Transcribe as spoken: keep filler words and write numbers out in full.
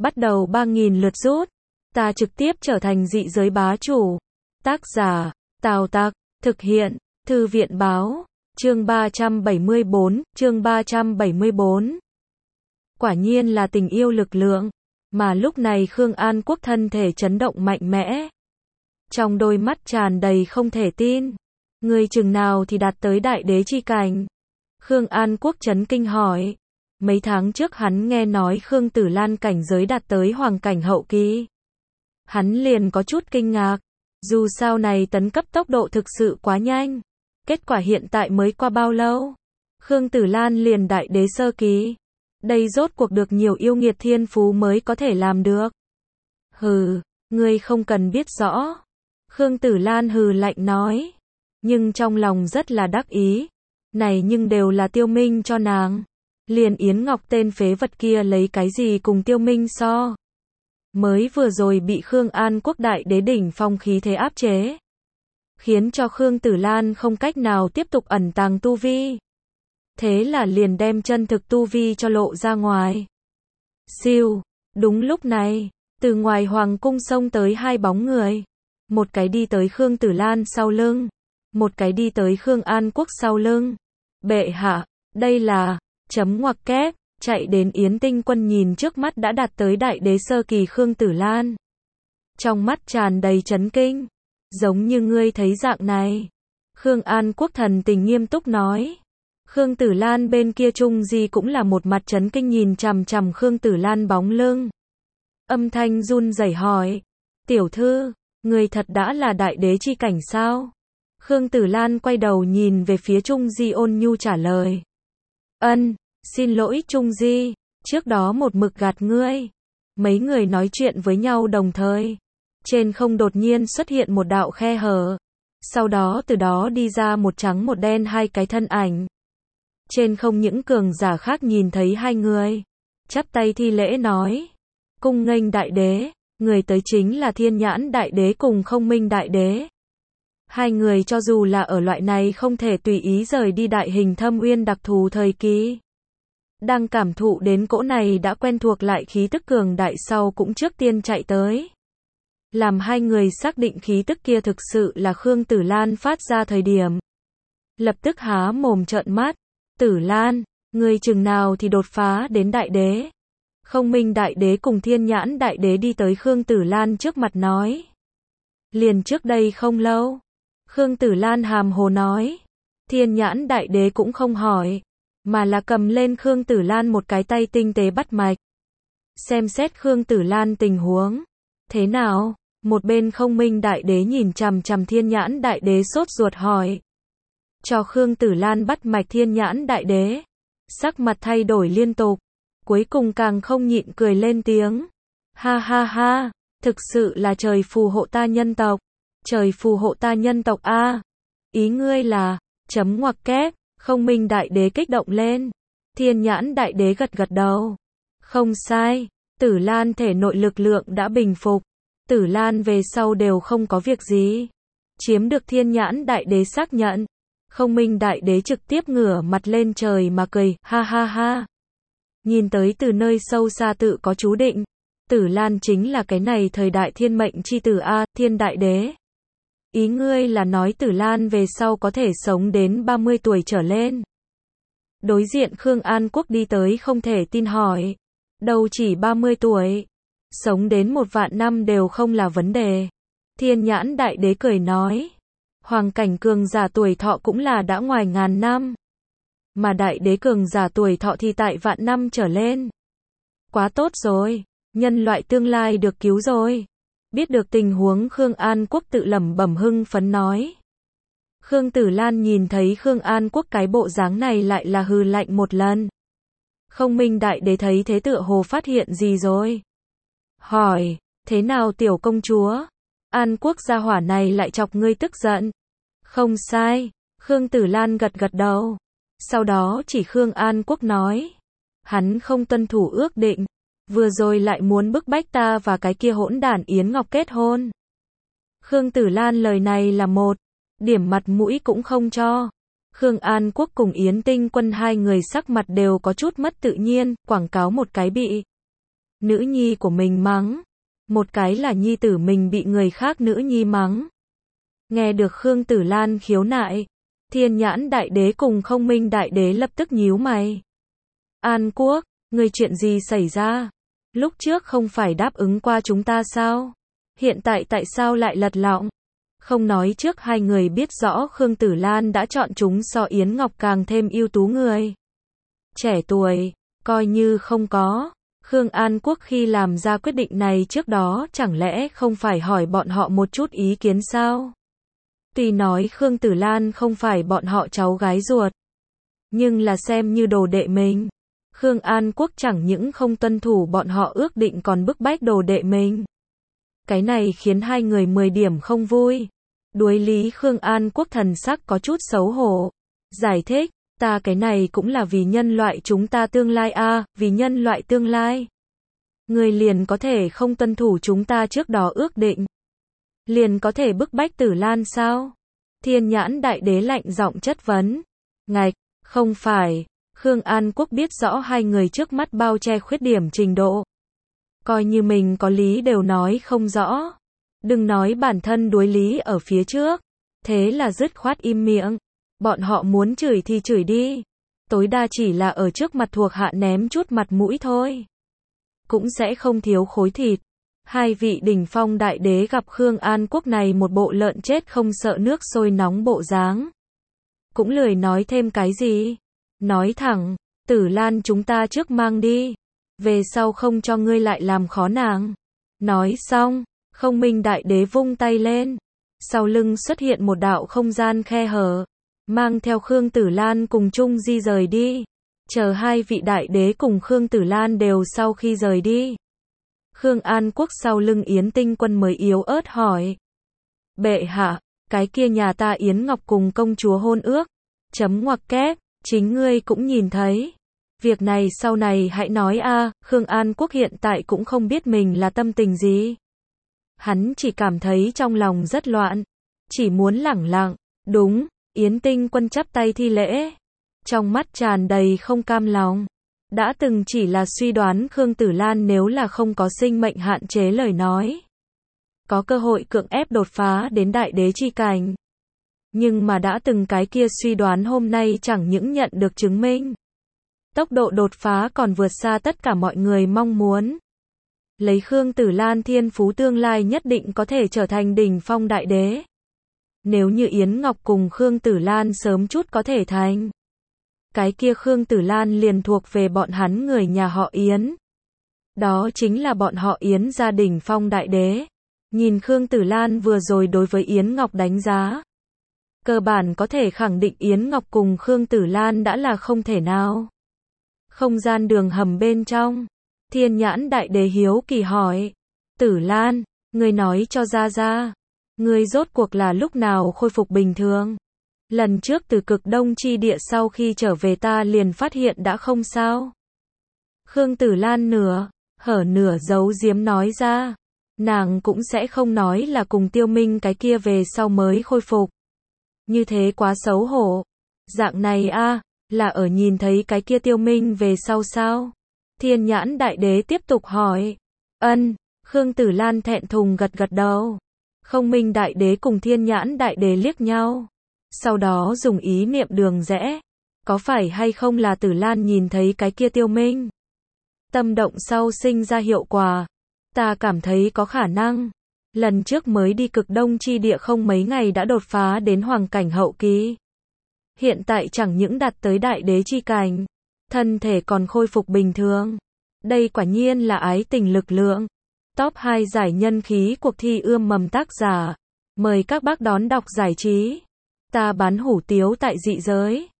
bắt đầu ba nghìn lượt rút. Ta trực tiếp trở thành dị giới bá chủ. Tác giả, Tào Tặc, thực hiện, Thư viện báo, chương ba trăm bảy mươi bốn, chương ba trăm bảy mươi bốn. Quả nhiên là tình yêu lực lượng, mà lúc này Khương An Quốc thân thể chấn động mạnh mẽ. Trong đôi mắt tràn đầy không thể tin. Người chừng nào thì đạt tới đại đế chi cảnh? Khương An Quốc chấn kinh hỏi. Mấy tháng trước hắn nghe nói Khương Tử Lan cảnh giới đạt tới hoàng cảnh hậu kỳ. Hắn liền có chút kinh ngạc. Dù sao này tấn cấp tốc độ thực sự quá nhanh. Kết quả hiện tại mới qua bao lâu? Khương Tử Lan liền đại đế sơ kỳ. Đây rốt cuộc được nhiều yêu nghiệt thiên phú mới có thể làm được. Hừ, ngươi không cần biết rõ. Khương Tử Lan hừ lạnh nói. Nhưng trong lòng rất là đắc ý. Này nhưng đều là Tiêu Minh cho nàng. Liền Yến Ngọc tên phế vật kia lấy cái gì cùng Tiêu Minh so. Mới vừa rồi bị Khương An Quốc đại đế đỉnh phong khí thế áp chế. Khiến cho Khương Tử Lan không cách nào tiếp tục ẩn tàng tu vi. Thế là liền đem chân thực tu vi cho lộ ra ngoài. Siêu, đúng lúc này, từ ngoài hoàng cung xông tới hai bóng người. Một cái đi tới Khương Tử Lan sau lưng. Một cái đi tới Khương An Quốc sau lưng. Bệ hạ, đây là, chấm ngoặc kép, chạy đến Yến Tinh Quân nhìn trước mắt đã đạt tới đại đế sơ kỳ Khương Tử Lan. Trong mắt tràn đầy chấn kinh. Giống như ngươi thấy dạng này. Khương An Quốc thần tình nghiêm túc nói. Khương Tử Lan bên kia Trung Di cũng là một mặt chấn kinh nhìn chằm chằm Khương Tử Lan bóng lưng. Âm thanh run rẩy hỏi. Tiểu thư, người thật đã là đại đế chi cảnh sao? Khương Tử Lan quay đầu nhìn về phía Trung Di ôn nhu trả lời. Ân, xin lỗi Trung Di, trước đó một mực gạt ngươi. Mấy người nói chuyện với nhau đồng thời. Trên không đột nhiên xuất hiện một đạo khe hở. Sau đó từ đó đi ra một trắng một đen hai cái thân ảnh. Trên không những cường giả khác nhìn thấy hai người. Chắp tay thi lễ nói. Cung nghênh đại đế. Người tới chính là Thiên Nhãn đại đế cùng Không Minh đại đế. Hai người cho dù là ở loại này không thể tùy ý rời đi đại hình thâm uyên đặc thù thời kỳ. Đang cảm thụ đến cỗ này đã quen thuộc lại khí tức cường đại sau cũng trước tiên chạy tới. Làm hai người xác định khí tức kia thực sự là Khương Tử Lan phát ra thời điểm. Lập tức há mồm trợn mắt. Tử Lan, người chừng nào thì đột phá đến đại đế. Không Minh đại đế cùng Thiên Nhãn đại đế đi tới Khương Tử Lan trước mặt nói. Liền trước đây không lâu. Khương Tử Lan hàm hồ nói. Thiên Nhãn đại đế cũng không hỏi. Mà là cầm lên Khương Tử Lan một cái tay tinh tế bắt mạch. Xem xét Khương Tử Lan tình huống. Thế nào? Một bên Không Minh đại đế nhìn chằm chằm Thiên Nhãn đại đế sốt ruột hỏi. Cho Khương Tử Lan bắt mạch Thiên Nhãn đại đế. Sắc mặt thay đổi liên tục. Cuối cùng càng không nhịn cười lên tiếng. Ha ha ha, thực sự là trời phù hộ ta nhân tộc. Trời phù hộ ta nhân tộc a. À. Ý ngươi là, chấm ngoặc kép, Không Minh đại đế kích động lên. Thiên Nhãn đại đế gật gật đầu. Không sai, Tử Lan thể nội lực lượng đã bình phục. Tử Lan về sau đều không có việc gì. Chiếm được Thiên Nhãn đại đế xác nhận. Không Minh đại đế trực tiếp ngửa mặt lên trời mà cười, ha ha ha. Nhìn tới từ nơi sâu xa tự có chú định. Tử Lan chính là cái này thời đại thiên mệnh chi tử A, Thiên đại đế. Ý ngươi là nói Tử Lan về sau có thể sống đến ba mươi tuổi trở lên. Đối diện Khương An Quốc đi tới không thể tin hỏi. Đâu chỉ ba mươi tuổi. Sống đến một vạn năm đều không là vấn đề. Thiên Nhãn đại đế cười nói. Hoàng cảnh cường giả tuổi thọ cũng là đã ngoài ngàn năm. Mà đại đế cường giả tuổi thọ thì tại vạn năm trở lên. Quá tốt rồi. Nhân loại tương lai được cứu rồi. Biết được tình huống Khương An Quốc tự lẩm bẩm hưng phấn nói. Khương Tử Lan nhìn thấy Khương An Quốc cái bộ dáng này lại là hừ lạnh một lần. Không Minh đại đế thấy thế tựa hồ phát hiện gì rồi. Hỏi, thế nào tiểu công chúa? An Quốc gia hỏa này lại chọc ngươi tức giận. Không sai, Khương Tử Lan gật gật đầu. Sau đó chỉ Khương An Quốc nói. Hắn không tuân thủ ước định. Vừa rồi lại muốn bức bách ta và cái kia hỗn đản Yến Ngọc kết hôn. Khương Tử Lan lời này là một. Điểm mặt mũi cũng không cho. Khương An Quốc cùng Yến Tinh Quân hai người sắc mặt đều có chút mất tự nhiên, quảng cáo một cái bị. nữ nhi của mình mắng, một cái là nhi tử mình bị người khác nữ nhi mắng. Nghe được Khương Tử Lan khiếu nại, Thiên Nhãn Đại Đế cùng Không Minh Đại Đế lập tức nhíu mày. An Quốc, người chuyện gì xảy ra? Lúc trước không phải đáp ứng qua chúng ta sao? Hiện tại tại sao lại lật lọng? Không nói trước hai người biết rõ Khương Tử Lan đã chọn chúng so Yến Ngọc càng thêm ưu tú người. Trẻ tuổi, coi như không có. Khương An Quốc khi làm ra quyết định này trước đó chẳng lẽ không phải hỏi bọn họ một chút ý kiến sao? Tuy nói Khương Tử Lan không phải bọn họ cháu gái ruột, nhưng là xem như đồ đệ mình. Khương An Quốc chẳng những không tuân thủ bọn họ ước định còn bức bách đồ đệ mình. Cái này khiến hai người mười điểm không vui. Đối lý Khương An Quốc thần sắc có chút xấu hổ. Giải thích, ta cái này cũng là vì nhân loại chúng ta tương lai a, à, vì nhân loại tương lai. Người liền có thể không tuân thủ chúng ta trước đó ước định. Liền có thể bức bách Tử Lan sao? Thiên Nhãn Đại Đế lạnh giọng chất vấn. Ngạch, không phải. Khương An Quốc biết rõ hai người trước mắt bao che khuyết điểm trình độ. Coi như mình có lý đều nói không rõ. Đừng nói bản thân đối lý ở phía trước. Thế là dứt khoát im miệng. Bọn họ muốn chửi thì chửi đi. Tối đa chỉ là ở trước mặt thuộc hạ ném chút mặt mũi thôi. Cũng sẽ không thiếu khối thịt. Hai vị đỉnh phong đại đế gặp Khương An Quốc này một bộ lợn chết không sợ nước sôi nóng bộ dáng. Cũng lười nói thêm cái gì. Nói thẳng, Tử Lan chúng ta trước mang đi. Về sau không cho ngươi lại làm khó nàng. Nói xong, Không Minh Đại Đế vung tay lên. Sau lưng xuất hiện một đạo không gian khe hở. Mang theo Khương Tử Lan cùng chung di rời đi. Chờ hai vị đại đế cùng Khương Tử Lan đều sau khi rời đi. Khương An Quốc sau lưng Yến Tinh Quân mới yếu ớt hỏi. Bệ hạ, cái kia nhà ta Yến Ngọc cùng công chúa hôn ước. Chấm ngoặc kép, chính ngươi cũng nhìn thấy. Việc này sau này hãy nói a. À, Khương An Quốc hiện tại cũng không biết mình là tâm tình gì. Hắn chỉ cảm thấy trong lòng rất loạn. Chỉ muốn lẳng lặng. Đúng, Yến Tinh Quân chắp tay thi lễ. Trong mắt tràn đầy không cam lòng. Đã từng chỉ là suy đoán Khương Tử Lan nếu là không có sinh mệnh hạn chế lời nói. Có cơ hội cưỡng ép đột phá đến đại đế chi cảnh. Nhưng mà đã từng cái kia suy đoán hôm nay chẳng những nhận được chứng minh. Tốc độ đột phá còn vượt xa tất cả mọi người mong muốn. Lấy Khương Tử Lan thiên phú tương lai nhất định có thể trở thành đỉnh phong đại đế. Nếu như Yến Ngọc cùng Khương Tử Lan sớm chút có thể thành. Cái kia Khương Tử Lan liền thuộc về bọn hắn người nhà họ Yến. Đó chính là bọn họ Yến gia đình phong đại đế. Nhìn Khương Tử Lan vừa rồi đối với Yến Ngọc đánh giá. Cơ bản có thể khẳng định Yến Ngọc cùng Khương Tử Lan đã là không thể nào. Không gian đường hầm bên trong. Thiên Nhãn Đại Đế hiếu kỳ hỏi. Tử Lan, ngươi nói cho ra ra. Ngươi rốt cuộc là lúc nào khôi phục bình thường? Lần trước từ cực đông chi địa sau khi trở về ta liền phát hiện đã không sao. Khương Tử Lan nửa, hở nửa giấu giếm nói ra. Nàng cũng sẽ không nói là cùng Tiêu Minh cái kia về sau mới khôi phục. Như thế quá xấu hổ. Dạng này a, à, là ở nhìn thấy cái kia Tiêu Minh về sau sao? Thiên Nhãn Đại Đế tiếp tục hỏi. Ân, Khương Tử Lan thẹn thùng gật gật đầu. Không Minh Đại Đế cùng Thiên Nhãn Đại Đế liếc nhau. Sau đó dùng ý niệm đường rẽ. Có phải hay không là Tử Lan nhìn thấy cái kia Tiêu Minh? Tâm động sau sinh ra hiệu quả. Ta cảm thấy có khả năng. Lần trước mới đi cực đông chi địa không mấy ngày đã đột phá đến hoàng cảnh hậu kỳ. Hiện tại chẳng những đạt tới đại đế chi cảnh. Thân thể còn khôi phục bình thường. Đây quả nhiên là ái tình lực lượng. Top hai giải nhân khí cuộc thi ươm mầm tác giả. Mời các bác đón đọc giải trí. Ta bán hủ tiếu tại dị giới.